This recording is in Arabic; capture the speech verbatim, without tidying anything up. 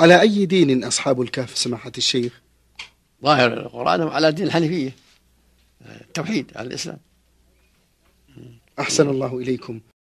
على أي دين أصحاب الكهف سماحة الشيخ؟ ظاهر القرآن على دين الحنيفية، التوحيد على الإسلام. أحسن الله إليكم.